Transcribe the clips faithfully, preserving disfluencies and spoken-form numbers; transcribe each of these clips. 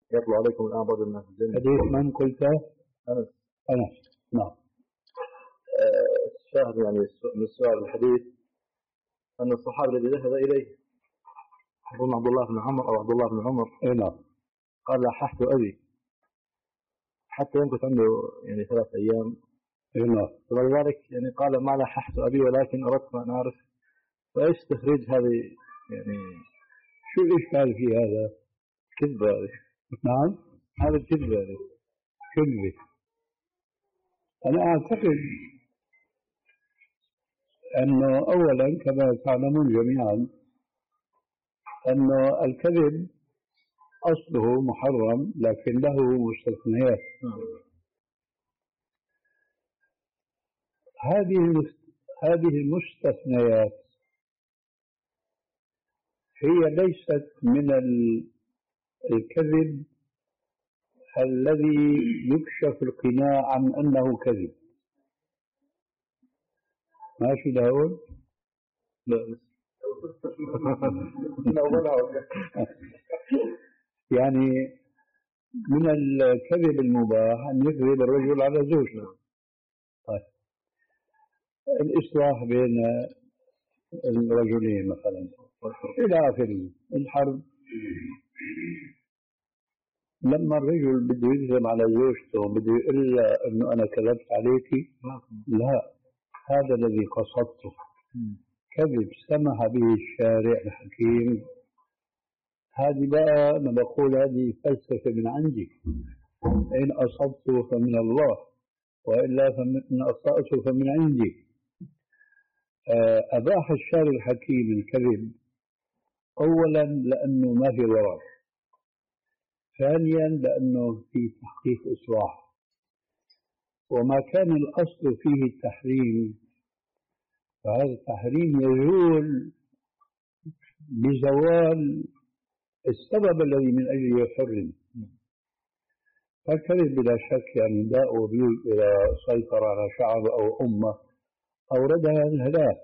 يطلع عليكم الآن رجل من الجنة. حديث من قلت؟ أنس. أنس، نعم. الشاهد يعني من السؤال الحديث أن الصحابي الذي ذهب إليه أظن عبد الله بن عمر أو عبد الله بن عمر إيه نعم قال لححت أبي حتى يمكث عنده يعني ثلاث أيام. إيه نعم. ولذلك يعني قال ما لححت أبي ولكن أردت أن أعرف فإيش تخريج هذه يعني شو الإشكال في هذا؟ كذبة هذه. نعم هذا الكذبة هذه كذبة. أنا أعتقد أنه أولا كما تعلمون جميعا أن الكذب أصله محرم لكن له مستثنيات. هذه هذه المستثنيات هي ليست من الكذب الذي يكشف القناع عن أنه كذب. ماشي داود؟ لا يعني من الكذب المباح أن يكذب الرجل على زوجته. طيب الإصلاح بين الرجلين مثلا إلى آخره. الحرب لما الرجل بده يكذب على زوجته بده يقول لها إنه أنا كذبت عليك، لا، هذا الذي قصدته. كذب سمح به الشارع الحكيم. هذه بقى أنا بقول هذه فلسفة من عندي. إن أصبت فمن الله وإلا فمن أخطأت فمن عندي. أباح الشارع الحكيم الكذب أولا لأنه ما في ضرر، ثانيا لأنه في تحقيق إصلاح، وما كان الأصل فيه التحريم فهذا التحريم يزول بزوال السبب الذي من أجله يحرم. فالكذب بلا شك يعني داء وبيل إلى سيطر على شعب أو أمة أوردها الهلاك.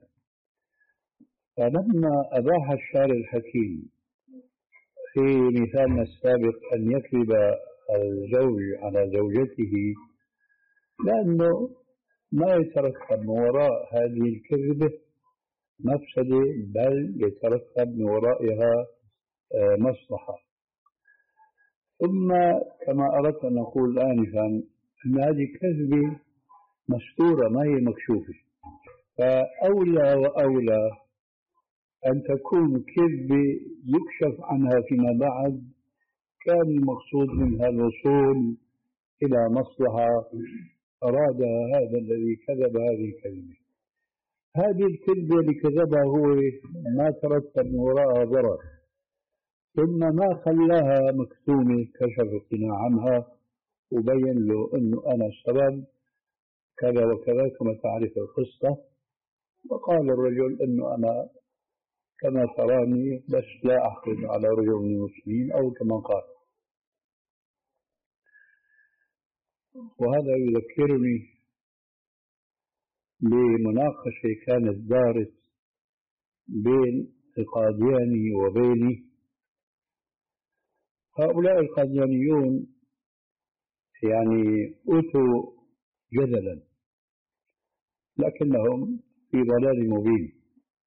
فلما أباح الشارع الحكيم في مثالنا السابق أن يكذب الزوج على زوجته لأنه ما يترتب من وراء هذه الكذبة مفسدة بل يترتب من ورائها مصلحة. ثم كما أردت أن أقول آنفا أن هذه كذبة مستورة ما هي مكشوفة، فأولى وأولى أن تكون كذبة يكشف عنها فيما بعد كان المقصود منها الوصول إلى مصلحة أرادها هذا الذي كذب هذه الكلمة. هذه الكذبة اللي كذبها هو ما ترتب من وراءها ضرر، ثم ما خلاها مكتومة كشف القناع عنها وبين له أنه أنا السبب كذا وكذا كما تعرف القصة. وقال الرجل أنه أنا كما تراني بس لا أحقد على رجل من المسلمين أو كما قال. وهذا يذكرني بمناقشة كانت دارت بين القادياني وبيني. هؤلاء القاديانيون يعني أوتوا جدلا لكنهم في ضلال مبين.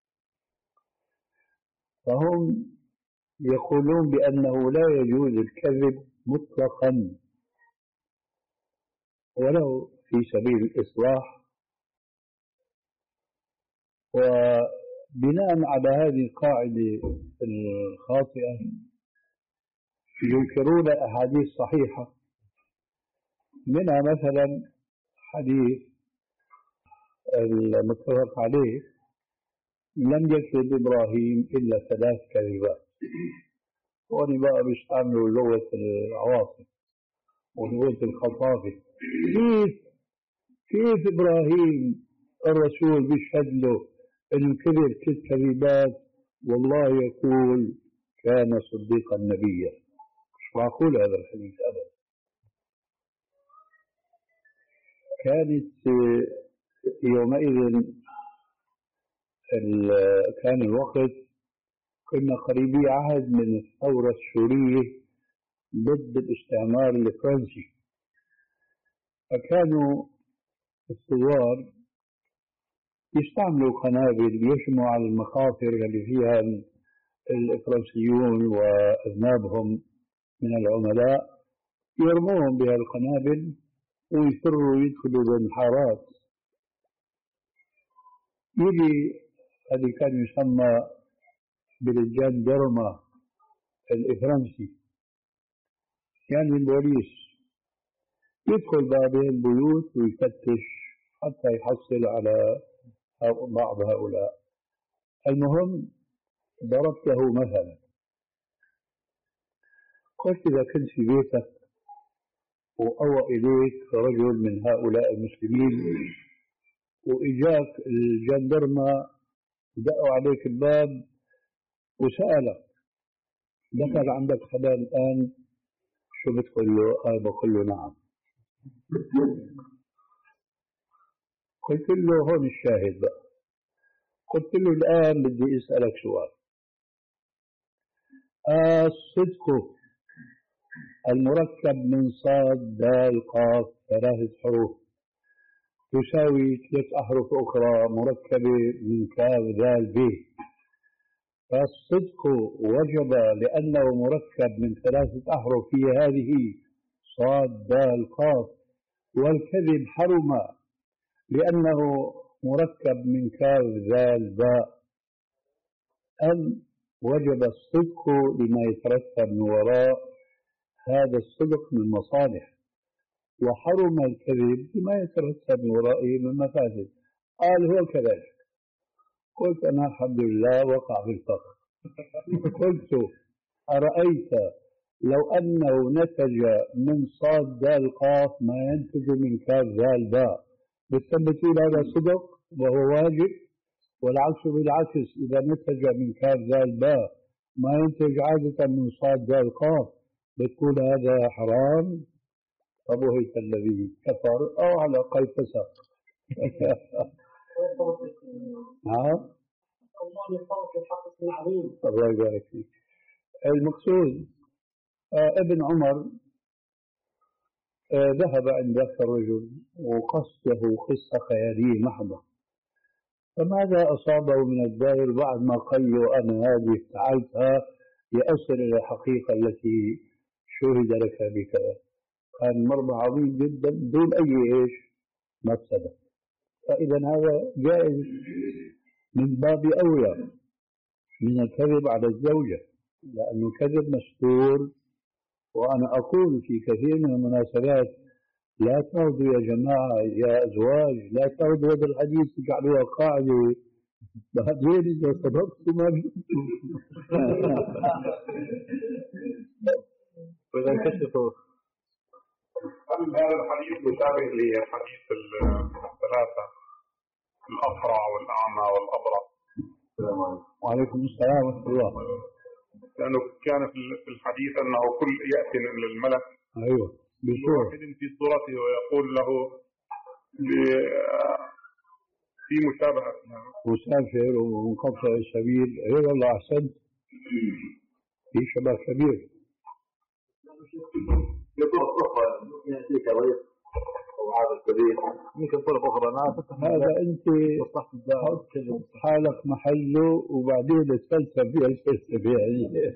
فهم يقولون بأنه لا يجوز الكذب مطلقا ولو في سبيل الإصلاح. وبناء على هذه القاعدة الخاطئة ينكرون أحاديث صحيحة، منها مثلا حديث المتفق عليه لم يكذب إبراهيم إلا ثلاث كذبات. وأنا بقى بيستعملوا لغة العواصف ولغة الخطابة. كيف كيف إبراهيم الرسول بيشهد له إنه كذب ست كذبات والله يقول كان صديقا نبيا؟ مش معقول هذا الحديث أبدا. كانت يومئذ كان الوقت كنا قريبي عهد من الثورة السورية ضد الاستعمار الفرنسي. فكانوا الثوار يستعملوا قنابل يشموا على المخاطر اللي فيها الفرنسيون وأذنابهم من العملاء، يرموهم بها القنابل ويفروا يدخلوا بالحارات. يجي هذه كان يسمى بالجاندرما الفرنسي، يعني البوليس، يدخل بين البيوت ويفتش حتى يحصل على بعض هؤلاء. المهم ضربت له مثلا، قلت إذا كنت في بيتك وأوى إليك رجل من هؤلاء المسلمين وإجاك الجندرمة دقوا عليك الباب وسألك دخل عندك حدا الآن، شو بتقول له؟ أنا بقول له نعم. قلت له هون الشاهد بقى، قلت له الآن بدي أسألك سؤال. الصدق المركب من صاد دال قاف ثلاثة حروف تساوي ثلاث أحرف أخرى مركبة من كاف ذال ب، فالصدق وجب لأنه مركب من ثلاثة أحرف في هذه صاد دال قاف، والكذب حرم لأنه مركب من كاف ذال باء، أم وجب الصدق لما يترتب من وراء هذا الصدق من مصالح، وحرم الكذب لما يترتب من ورائه من مفاسد. قال هو كذلك. قلت أنا الحمد لله وقع في الفخ. قلت أرأيت لو أنه نتج من صاد دال قاف ما ينتج من كاف ذال باء، بتثبتون هذا صدق وهو واجب؟ والعكس بالعكس، إذا نتج من كاف ذال باء ما ينتج عادة من صاد دال قاف، بتقول هذا حرام. فبهت الذي كفر أو على الأقل فسق. نعم. الله يبارك فيك. المقصود آه ابن عمر آه ذهب عند ذاك الرجل وقصده قصة خيالية محضة، فماذا أصابه من الدائر بعد ما قال له أنا هذه فعلتها لأصل إلى الحقيقة التي شهد لك بكذا؟ كان مربع عظيم جدا بدون أي إيش مفسدة. فإذا هذا جائز من باب أولى من الكذب على الزوجة، لأنه كذب مستور. وأنا أقول في كثير من المناسبات لا تاخذوا يا جماعة يا أزواج، لا تاخذوا هذا الحديث تجعلوها قاعدة، بعدين إذا صدقتوا ما جبتوا. وإذا انكشفوا. هل هذا الحديث مشابه لحديث الثلاثة، الأقرع والأعمى والأبرص؟ وعليكم السلام ورحمة الله. لأنه كان في الحديث أنه كل يأتي للملك أيوه بصورة في صورته ويقول له في مشابهة مسافر ومنقطع السبيل. أي والله أحسنت، في شبه كبير. لطرق أخرى يأتيك ويس أو هذا السبيل، يمكن طرق أخرى. هذا أنت حط حالك محله وبعدين تفلسف فيها الفلسفة يعني.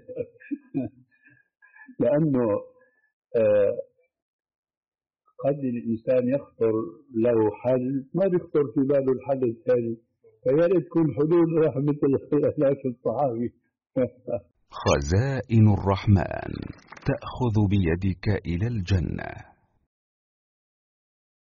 لأنه آه قد الإنسان يخطر له حل ما يخطر في باله الحل الثاني، فياريت تكون حلول رحمة الله في الصحابي. خزائن الرحمن تأخذ بيدك إلى الجنة.